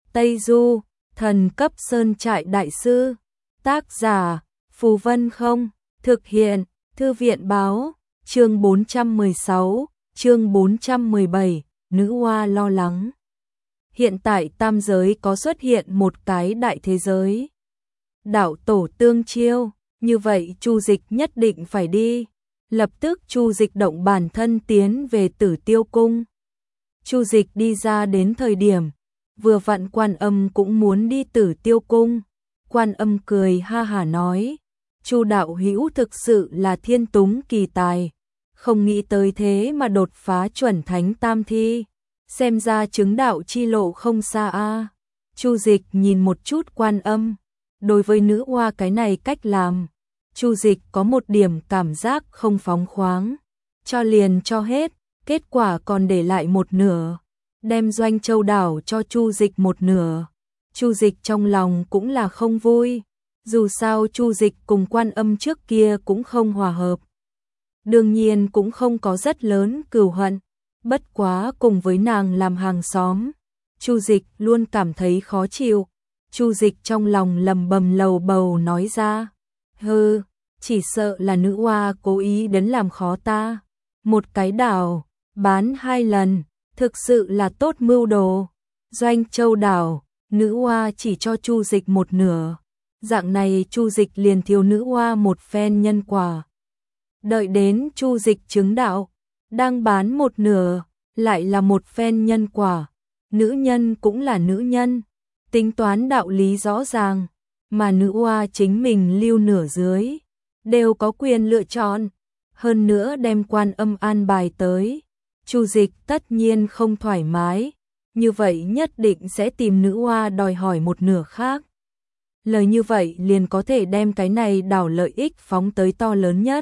Tây Du, thần cấp sơn trại đại sư. Tác giả, Phù Vân Không, thực hiện, Thư viện báo, chương 416, chương 417, nữ oa lo lắng. Hiện tại tam giới có xuất hiện một cái đại thế giới. Đạo tổ tương chiêu, như vậy Chu Dịch nhất định phải đi. Lập tức Chu Dịch động bản thân tiến về Tử Tiêu Cung. Chu Dịch đi ra đến thời điểm, vừa vặn Quan Âm cũng muốn đi Tử Tiêu Cung. Quan Âm cười ha hả nói, Chu đạo hữu thực sự là thiên túng kỳ tài, không nghĩ tới thế mà đột phá chuẩn thánh tam thi, xem ra chứng đạo chi lộ không xa a. Chu Dịch nhìn một chút Quan Âm, đối với nữ oa cái này cách làm, Chu Dịch có một điểm cảm giác không phóng khoáng, cho liền cho hết, kết quả còn để lại một nửa, đem Doanh Châu đảo cho Chu Dịch một nửa. Chu Dịch trong lòng cũng là không vui, dù sao Chu Dịch cùng Quan Âm trước kia cũng không hòa hợp. Đương nhiên cũng không có rất lớn cừu hận, bất quá cùng với nàng làm hàng xóm, Chu Dịch luôn cảm thấy khó chịu. Chu Dịch trong lòng lầm bầm lầu bầu nói ra, hừ, chỉ sợ là nữ oa cố ý đến làm khó ta. Một cái đảo, bán 2 lần, thực sự là tốt mưu đồ. Doanh Châu đảo, nữ oa chỉ cho Chu Dịch một nửa. Dạng này Chu Dịch liền thiếu nữ oa một phen nhân quả. Đợi đến Chu Dịch chứng đạo, đang bán một nửa, lại là một phen nhân quả. Nữ nhân cũng là nữ nhân, tính toán đạo lý rõ ràng, mà nữ oa chính mình lưu nửa dưới, đều có quyền lựa chọn. Hơn nữa đem Quan Âm an bài tới, Chu Dịch tất nhiên không thoải mái, như vậy nhất định sẽ tìm nữ oa đòi hỏi một nửa khác. Lời như vậy liền có thể đem cái này đảo lợi ích phóng tới to lớn nhất.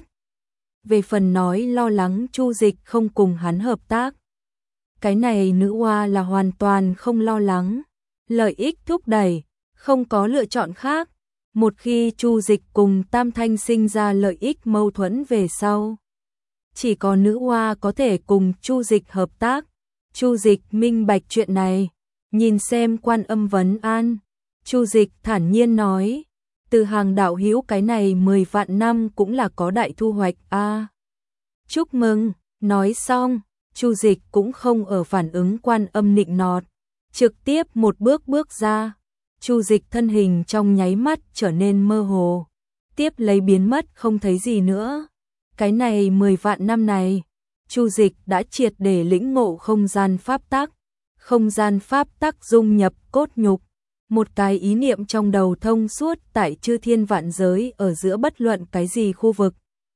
Về phần nói lo lắng Chu Dịch không cùng hắn hợp tác, cái này nữ oa là hoàn toàn không lo lắng, lợi ích thúc đẩy, không có lựa chọn khác. Một khi Chu Dịch cùng Tam Thanh sinh ra lợi ích mâu thuẫn về sau, chỉ có nữ oa có thể cùng Chu Dịch hợp tác. Chu Dịch minh bạch chuyện này, nhìn xem Quan Âm vấn an, Chu Dịch thản nhiên nói, từ hàng đạo hữu cái này 10 vạn năm cũng là có đại thu hoạch a. Chúc mừng. Nói xong, Chu Dịch cũng không ở phản ứng Quan Âm nịnh nọt, trực tiếp một bước bước ra. Chu Dịch thân hình trong nháy mắt trở nên mơ hồ, tiếp lấy biến mất không thấy gì nữa. Cái này 10 vạn năm này, Chu Dịch đã triệt để lĩnh ngộ không gian pháp tắc. Không gian pháp tắc dung nhập cốt nhục, một cái ý niệm trong đầu thông suốt tại chư thiên vạn giới ở giữa bất luận cái gì khu vực.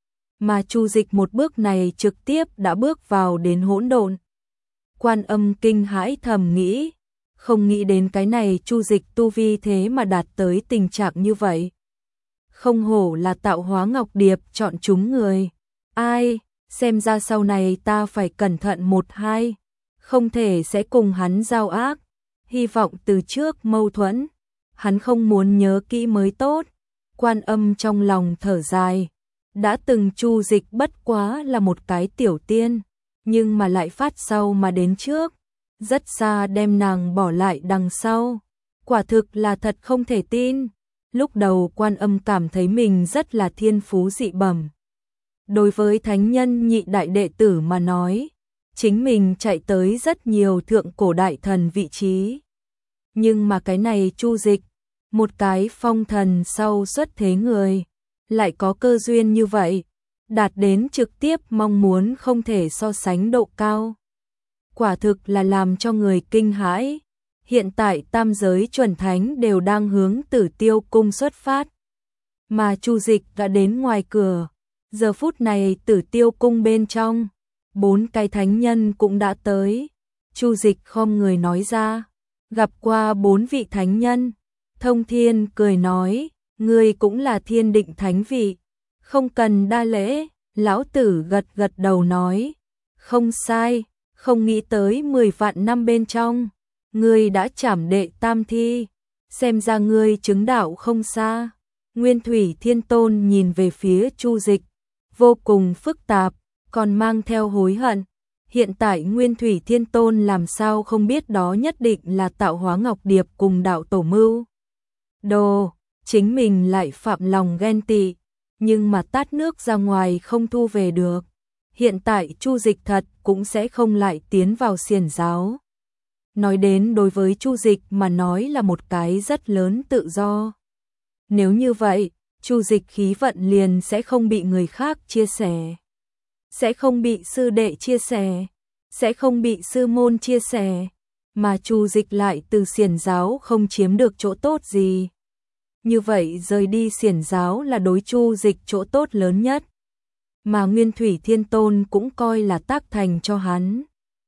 Mà Chu Dịch một bước này trực tiếp đã bước vào đến hỗn độn. Quan Âm kinh hãi thầm nghĩ, không nghĩ đến cái này Chu Dịch tu vi thế mà đạt tới tình trạng như vậy. Không hổ là tạo hóa ngọc điệp chọn chúng người. Ai, xem ra sau này ta phải cẩn thận một hai, không thể sẽ cùng hắn giao ác. Hy vọng từ trước mâu thuẫn, hắn không muốn nhớ kỹ mới tốt. Quan Âm trong lòng thở dài, đã từng Chu Dịch bất quá là một cái tiểu tiên, nhưng mà lại phát sau mà đến trước, rất xa đem nàng bỏ lại đằng sau. Quả thực là thật không thể tin. Lúc đầu Quan Âm cảm thấy mình rất là thiên phú dị bẩm. Đối với thánh nhân nhị đại đệ tử mà nói, chính mình chạy tới rất nhiều thượng cổ đại thần vị trí. Nhưng mà cái này Chu Dịch, một cái phong thần sau xuất thế người, lại có cơ duyên như vậy, đạt đến trực tiếp mong muốn không thể so sánh độ cao. Quả thực là làm cho người kinh hãi. Hiện tại tam giới chuẩn thánh đều đang hướng Tử Tiêu Cung xuất phát, mà Chu Dịch đã đến ngoài cửa. Giờ phút này Tử Tiêu Cung bên trong, 4 cái thánh nhân cũng đã tới. Chu Dịch khom người nói ra, gặp qua 4 vị thánh nhân. Thông Thiên cười nói, ngươi cũng là thiên định thánh vị, không cần đa lễ. Lão tử gật gật đầu nói, không sai, không nghĩ tới 10 vạn năm bên trong, ngươi đã trảm đệ tam thi, xem ra ngươi chứng đạo không xa. Nguyên Thủy Thiên Tôn nhìn về phía Chu Dịch, vô cùng phức tạp, còn mang theo hối hận. Hiện tại Nguyên Thủy Thiên Tôn làm sao không biết đó nhất định là Tạo Hóa Ngọc Điệp cùng đạo tổ mưu đồ, chính mình lại phạm lòng ghen tị, nhưng mà tát nước ra ngoài không thu về được. Hiện tại Chu Dịch thật cũng sẽ không lại tiến vào xiển giáo. Nói đến đối với Chu Dịch mà nói là một cái rất lớn tự do. Nếu như vậy, Chu Dịch khí vận liền sẽ không bị người khác chia sẻ, sẽ không bị sư đệ chia sẻ, sẽ không bị sư môn chia sẻ, mà Chu Dịch lại từ xiển giáo không chiếm được chỗ tốt gì. Như vậy rời đi xiển giáo là đối Chu Dịch chỗ tốt lớn nhất, mà Nguyên Thủy Thiên Tôn cũng coi là tác thành cho hắn.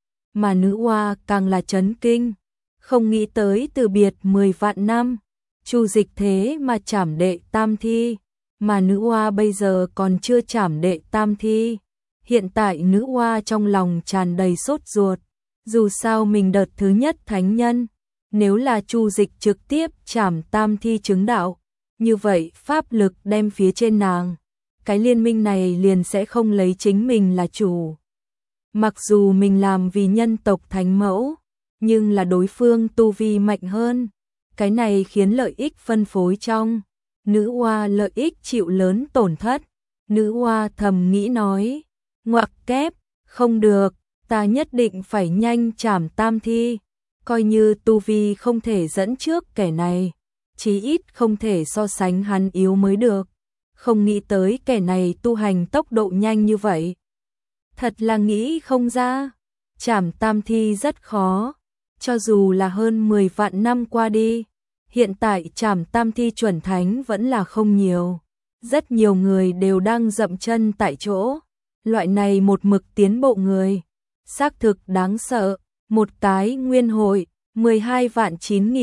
Mà nữ oa càng là chấn kinh, không nghĩ tới từ biệt 10 vạn năm, Chu Dịch thế mà trảm đệ tam thi, mà nữ oa bây giờ còn chưa trảm đệ tam thi. Hiện tại nữ oa trong lòng tràn đầy sốt ruột, dù sao mình đợt thứ nhất thánh nhân, nếu là Chu Dịch trực tiếp trảm tam thi chứng đạo, như vậy pháp lực đem phía trên nàng, cái liên minh này liền sẽ không lấy chính mình là chủ. Mặc dù mình làm vì nhân tộc thánh mẫu, nhưng là đối phương tu vi mạnh hơn, cái này khiến lợi ích phân phối trong nữ oa lợi ích chịu lớn tổn thất. Nữ oa thầm nghĩ nói, ngoặc kép, không được, ta nhất định phải nhanh trảm tam thi, coi như tu vi không thể dẫn trước kẻ này, chí ít không thể so sánh hắn yếu mới được. Không nghĩ tới kẻ này tu hành tốc độ nhanh như vậy. Thật là nghĩ không ra, trảm tam thi rất khó, cho dù là hơn 10 vạn năm qua đi, hiện tại trảm tam thi chuẩn thánh vẫn là không nhiều. Rất nhiều người đều đang dậm chân tại chỗ, loại này một mực tiến bộ người, xác thực đáng sợ, một cái nguyên hội, 12 vạn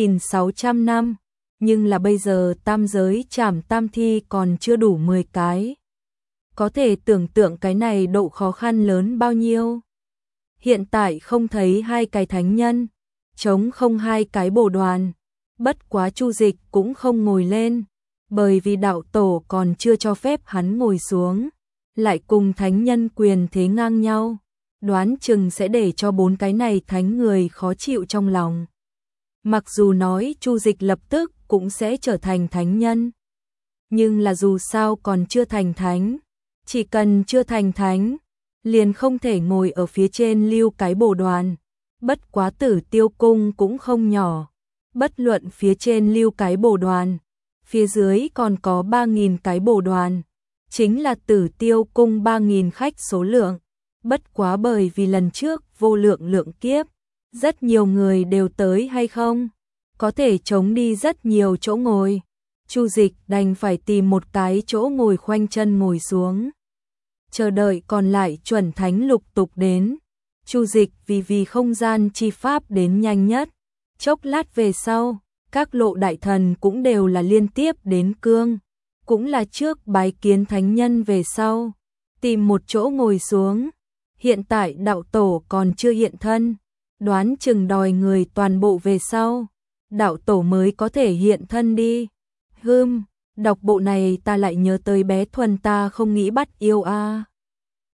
9.600 năm, nhưng là bây giờ tam giới trảm tam thi còn chưa đủ 10 cái. Có thể tưởng tượng cái này độ khó khăn lớn bao nhiêu. Hiện tại không thấy 2 cái thánh nhân, chống không 2 cái bồ đoàn, bất quá Chu Dịch cũng không ngồi lên, bởi vì đạo tổ còn chưa cho phép hắn ngồi xuống, lại cùng thánh nhân quyền thế ngang nhau, đoán chừng sẽ để cho 4 cái này thánh người khó chịu trong lòng. Mặc dù nói Chu Dịch lập tức cũng sẽ trở thành thánh nhân, nhưng là dù sao còn chưa thành thánh, chỉ cần chưa thành thánh, liền không thể ngồi ở phía trên lưu cái bồ đoàn. Bất quá Tử Tiêu Cung cũng không nhỏ, bất luận phía trên lưu cái bồ đoàn, phía dưới còn có 3.000 cái bồ đoàn, chính là Tử Tiêu Cung 3.000 khách số lượng. Bất quá bởi vì lần trước vô lượng lượng kiếp, rất nhiều người đều tới hay không, có thể chống đi rất nhiều chỗ ngồi. Chu Dịch đành phải tìm một cái chỗ ngồi khoanh chân ngồi xuống, chờ đợi còn lại chuẩn thánh lục tục đến. Chu Dịch vì không gian chi pháp đến nhanh nhất, chốc lát về sau, các lộ đại thần cũng đều là liên tiếp đến cương, cũng là trước bái kiến thánh nhân về sau, tìm một chỗ ngồi xuống. Hiện tại đạo tổ còn chưa hiện thân, đoán chừng đòi người toàn bộ về sau, đạo tổ mới có thể hiện thân đi. Đọc bộ này ta lại nhớ tới bé Thuần ta không nghĩ bắt yêu a.